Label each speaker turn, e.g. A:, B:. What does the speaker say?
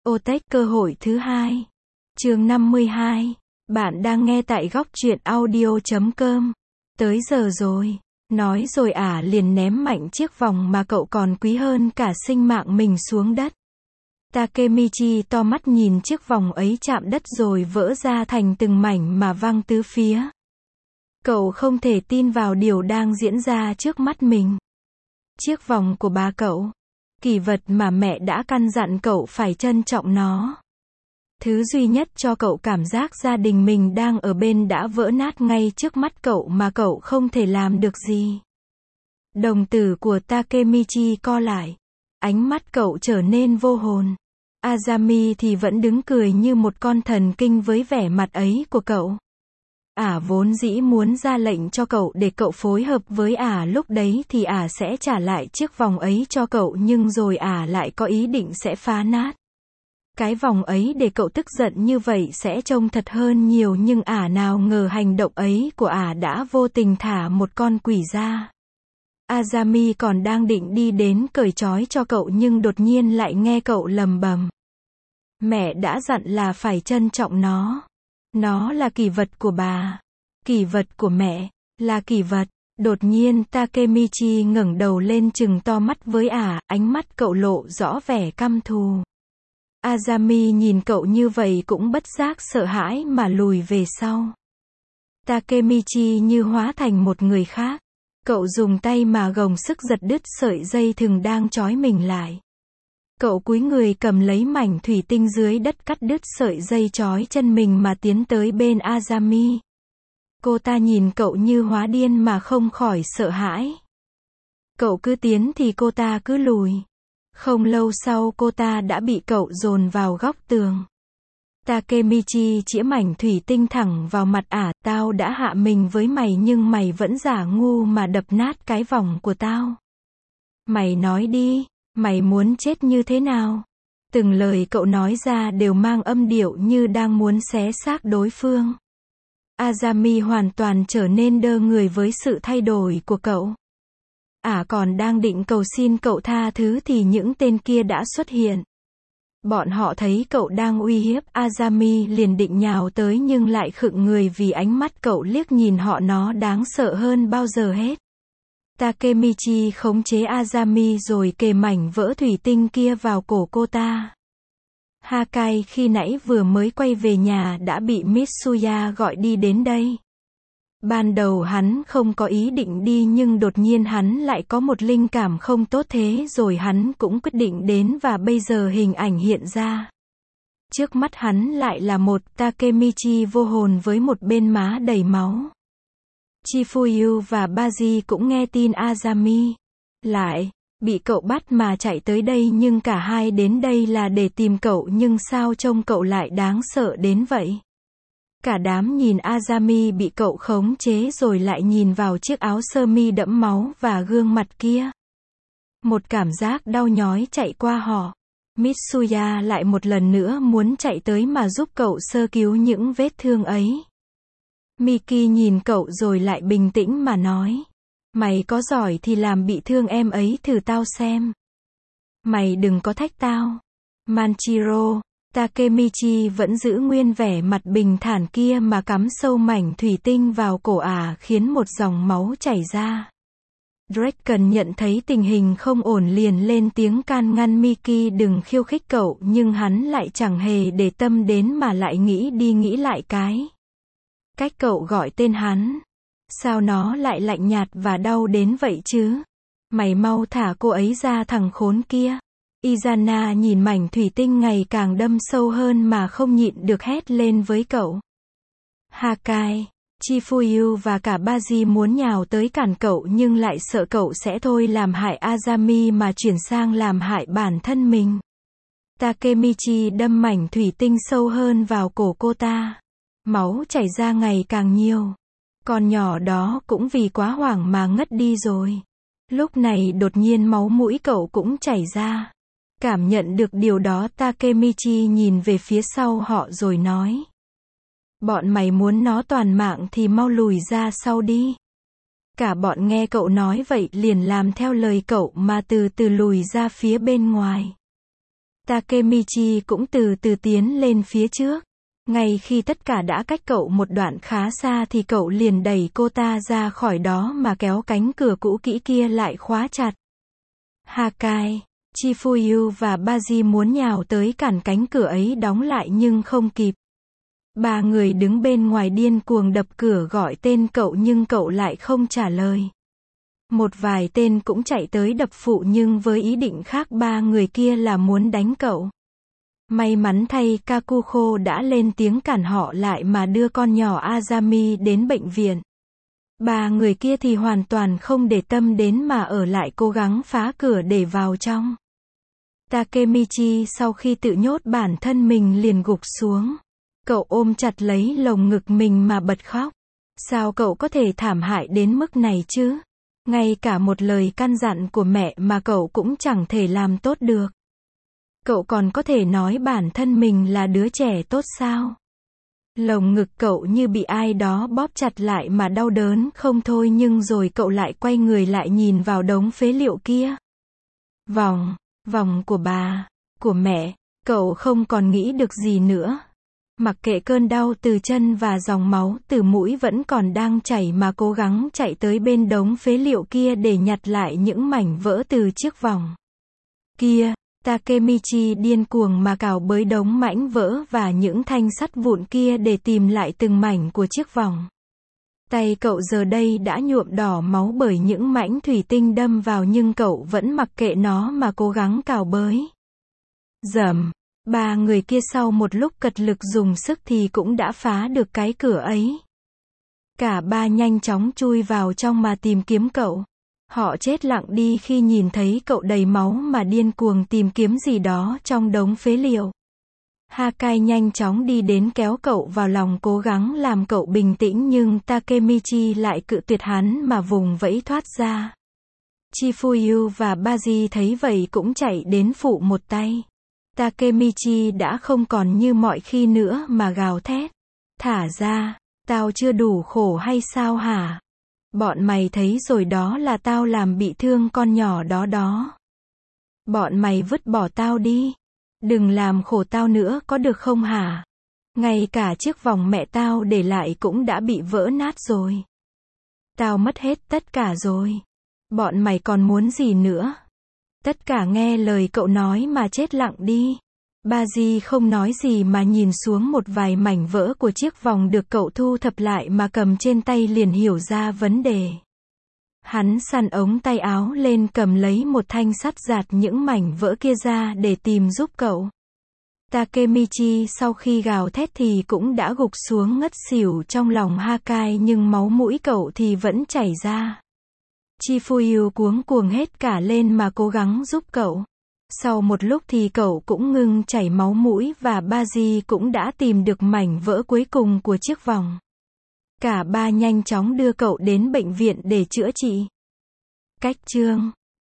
A: Otech cơ hội thứ hai. Chương 52. Bạn đang nghe tại góc truyện audio.com. Tới giờ rồi. Nói rồi liền ném mạnh chiếc vòng mà cậu còn quý hơn cả sinh mạng mình xuống đất. Takemichi to mắt nhìn chiếc vòng ấy chạm đất rồi vỡ ra thành từng mảnh mà văng tứ phía. Cậu không thể tin vào điều đang diễn ra trước mắt mình. Chiếc vòng của bà cậu. Kỷ vật mà mẹ đã căn dặn cậu phải trân trọng nó. Thứ duy nhất cho cậu cảm giác gia đình mình đang ở bên đã vỡ nát ngay trước mắt cậu mà cậu không thể làm được gì. Đồng tử của Takemichi co lại. Ánh mắt cậu trở nên vô hồn. Azami thì vẫn đứng cười như một con thần kinh với vẻ mặt ấy của cậu. Vốn dĩ muốn ra lệnh cho cậu để cậu phối hợp với lúc đấy thì sẽ trả lại chiếc vòng ấy cho cậu, nhưng rồi lại có ý định sẽ phá nát cái vòng ấy để cậu tức giận như vậy sẽ trông thật hơn nhiều, nhưng nào ngờ hành động ấy của đã vô tình thả một con quỷ ra. Azami còn đang định đi đến cởi trói cho cậu nhưng đột nhiên lại nghe cậu lầm bầm. Mẹ đã dặn là phải trân trọng nó. Nó là kỷ vật của bà. Kỷ vật của mẹ, là kỷ vật. Đột nhiên Takemichi ngẩng đầu lên trừng to mắt với ánh mắt cậu lộ rõ vẻ căm thù. Azami nhìn cậu như vậy cũng bất giác sợ hãi mà lùi về sau. Takemichi như hóa thành một người khác. Cậu dùng tay mà gồng sức giật đứt sợi dây thừng đang trói mình lại. Cậu cúi người cầm lấy mảnh thủy tinh dưới đất cắt đứt sợi dây trói chân mình mà tiến tới bên Azami. Cô ta nhìn cậu như hóa điên mà không khỏi sợ hãi. Cậu cứ tiến thì cô ta cứ lùi. Không lâu sau cô ta đã bị cậu dồn vào góc tường. Takemichi chĩa mảnh thủy tinh thẳng vào mặt tao đã hạ mình với mày nhưng mày vẫn giả ngu mà đập nát cái vòng của tao. Mày nói đi, mày muốn chết như thế nào? Từng lời cậu nói ra đều mang âm điệu như đang muốn xé xác đối phương. Azami hoàn toàn trở nên đơ người với sự thay đổi của cậu. Còn đang định cầu xin cậu tha thứ thì những tên kia đã xuất hiện. Bọn họ thấy cậu đang uy hiếp Azami liền định nhào tới nhưng lại khựng người vì ánh mắt cậu liếc nhìn họ nó đáng sợ hơn bao giờ hết. Takemichi khống chế Azami rồi kề mảnh vỡ thủy tinh kia vào cổ cô ta. Hakai khi nãy vừa mới quay về nhà đã bị Mitsuya gọi đi đến đây. Ban đầu hắn không có ý định đi nhưng đột nhiên hắn lại có một linh cảm không tốt, thế rồi hắn cũng quyết định đến và bây giờ hình ảnh hiện ra. Trước mắt hắn lại là một Takemichi vô hồn với một bên má đầy máu. Chifuyu và Baji cũng nghe tin Azami lại bị cậu bắt mà chạy tới đây, nhưng cả hai đến đây là để tìm cậu, nhưng sao trông cậu lại đáng sợ đến vậy? Cả đám nhìn Azami bị cậu khống chế rồi lại nhìn vào chiếc áo sơ mi đẫm máu và gương mặt kia. Một cảm giác đau nhói chạy qua họ. Mitsuya lại một lần nữa muốn chạy tới mà giúp cậu sơ cứu những vết thương ấy. Miki nhìn cậu rồi lại bình tĩnh mà nói. Mày có giỏi thì làm bị thương em ấy thử tao xem. Mày đừng có thách tao. Manchiro. Takemichi vẫn giữ nguyên vẻ mặt bình thản kia mà cắm sâu mảnh thủy tinh vào cổ khiến một dòng máu chảy ra. Draken nhận thấy tình hình không ổn liền lên tiếng can ngăn Miki đừng khiêu khích cậu, nhưng hắn lại chẳng hề để tâm đến mà lại nghĩ đi nghĩ lại cái cách cậu gọi tên hắn. Sao nó lại lạnh nhạt và đau đến vậy chứ? Mày mau thả cô ấy ra, thằng khốn kia. Izana nhìn mảnh thủy tinh ngày càng đâm sâu hơn mà không nhịn được hét lên với cậu. Hakai, Chifuyu và cả Baji muốn nhào tới cản cậu nhưng lại sợ cậu sẽ thôi làm hại Azami mà chuyển sang làm hại bản thân mình. Takemichi đâm mảnh thủy tinh sâu hơn vào cổ cô ta. Máu chảy ra ngày càng nhiều. Con nhỏ đó cũng vì quá hoảng mà ngất đi rồi. Lúc này đột nhiên máu mũi cậu cũng chảy ra. Cảm nhận được điều đó, Takemichi nhìn về phía sau họ rồi nói. Bọn mày muốn nó toàn mạng thì mau lùi ra sau đi. Cả bọn nghe cậu nói vậy liền làm theo lời cậu mà từ từ lùi ra phía bên ngoài. Takemichi cũng từ từ tiến lên phía trước. Ngay khi tất cả đã cách cậu một đoạn khá xa thì cậu liền đẩy cô ta ra khỏi đó mà kéo cánh cửa cũ kỹ kia lại khóa chặt. Hakai, Chifuyu và Baji muốn nhào tới cản cánh cửa ấy đóng lại nhưng không kịp. Ba người đứng bên ngoài điên cuồng đập cửa gọi tên cậu nhưng cậu lại không trả lời. Một vài tên cũng chạy tới đập phụ nhưng với ý định khác, ba người kia là muốn đánh cậu. May mắn thay Kakuko đã lên tiếng cản họ lại mà đưa con nhỏ Azami đến bệnh viện. Ba người kia thì hoàn toàn không để tâm đến mà ở lại cố gắng phá cửa để vào trong. Takemichi sau khi tự nhốt bản thân mình liền gục xuống. Cậu ôm chặt lấy lồng ngực mình mà bật khóc. Sao cậu có thể thảm hại đến mức này chứ? Ngay cả một lời căn dặn của mẹ mà cậu cũng chẳng thể làm tốt được. Cậu còn có thể nói bản thân mình là đứa trẻ tốt sao? Lồng ngực cậu như bị ai đó bóp chặt lại mà đau đớn không thôi, nhưng rồi cậu lại quay người lại nhìn vào đống phế liệu kia. Vòng của bà, của mẹ, cậu không còn nghĩ được gì nữa. Mặc kệ cơn đau từ chân và dòng máu từ mũi vẫn còn đang chảy mà cố gắng chạy tới bên đống phế liệu kia để nhặt lại những mảnh vỡ từ chiếc vòng kia. Takemichi điên cuồng mà cào bới đống mảnh vỡ và những thanh sắt vụn kia để tìm lại từng mảnh của chiếc vòng. Tay cậu giờ đây đã nhuộm đỏ máu bởi những mảnh thủy tinh đâm vào, nhưng cậu vẫn mặc kệ nó mà cố gắng cào bới. Rầm, ba người kia sau một lúc cật lực dùng sức thì cũng đã phá được cái cửa ấy. Cả ba nhanh chóng chui vào trong mà tìm kiếm cậu. Họ chết lặng đi khi nhìn thấy cậu đầy máu mà điên cuồng tìm kiếm gì đó trong đống phế liệu. Hakai nhanh chóng đi đến kéo cậu vào lòng cố gắng làm cậu bình tĩnh, nhưng Takemichi lại cự tuyệt hắn mà vùng vẫy thoát ra. Chifuyu và Baji thấy vậy cũng chạy đến phụ một tay. Takemichi đã không còn như mọi khi nữa mà gào thét. Thả ra, tao chưa đủ khổ hay sao hả? Bọn mày thấy rồi đó, là tao làm bị thương con nhỏ đó đó. Bọn mày vứt bỏ tao đi. Đừng làm khổ tao nữa có được không hả? Ngay cả chiếc vòng mẹ tao để lại cũng đã bị vỡ nát rồi. Tao mất hết tất cả rồi. Bọn mày còn muốn gì nữa? Tất cả nghe lời cậu nói mà chết lặng đi. Baji không nói gì mà nhìn xuống một vài mảnh vỡ của chiếc vòng được cậu thu thập lại mà cầm trên tay, liền hiểu ra vấn đề. Hắn săn ống tay áo lên cầm lấy một thanh sắt gạt những mảnh vỡ kia ra để tìm giúp cậu. Takemichi sau khi gào thét thì cũng đã gục xuống ngất xỉu trong lòng Hakai, nhưng máu mũi cậu thì vẫn chảy ra. Chifuyu cuống cuồng hết cả lên mà cố gắng giúp cậu. Sau một lúc thì cậu cũng ngừng chảy máu mũi và Baji cũng đã tìm được mảnh vỡ cuối cùng của chiếc vòng. Cả ba nhanh chóng đưa cậu đến bệnh viện để chữa trị. Cách chương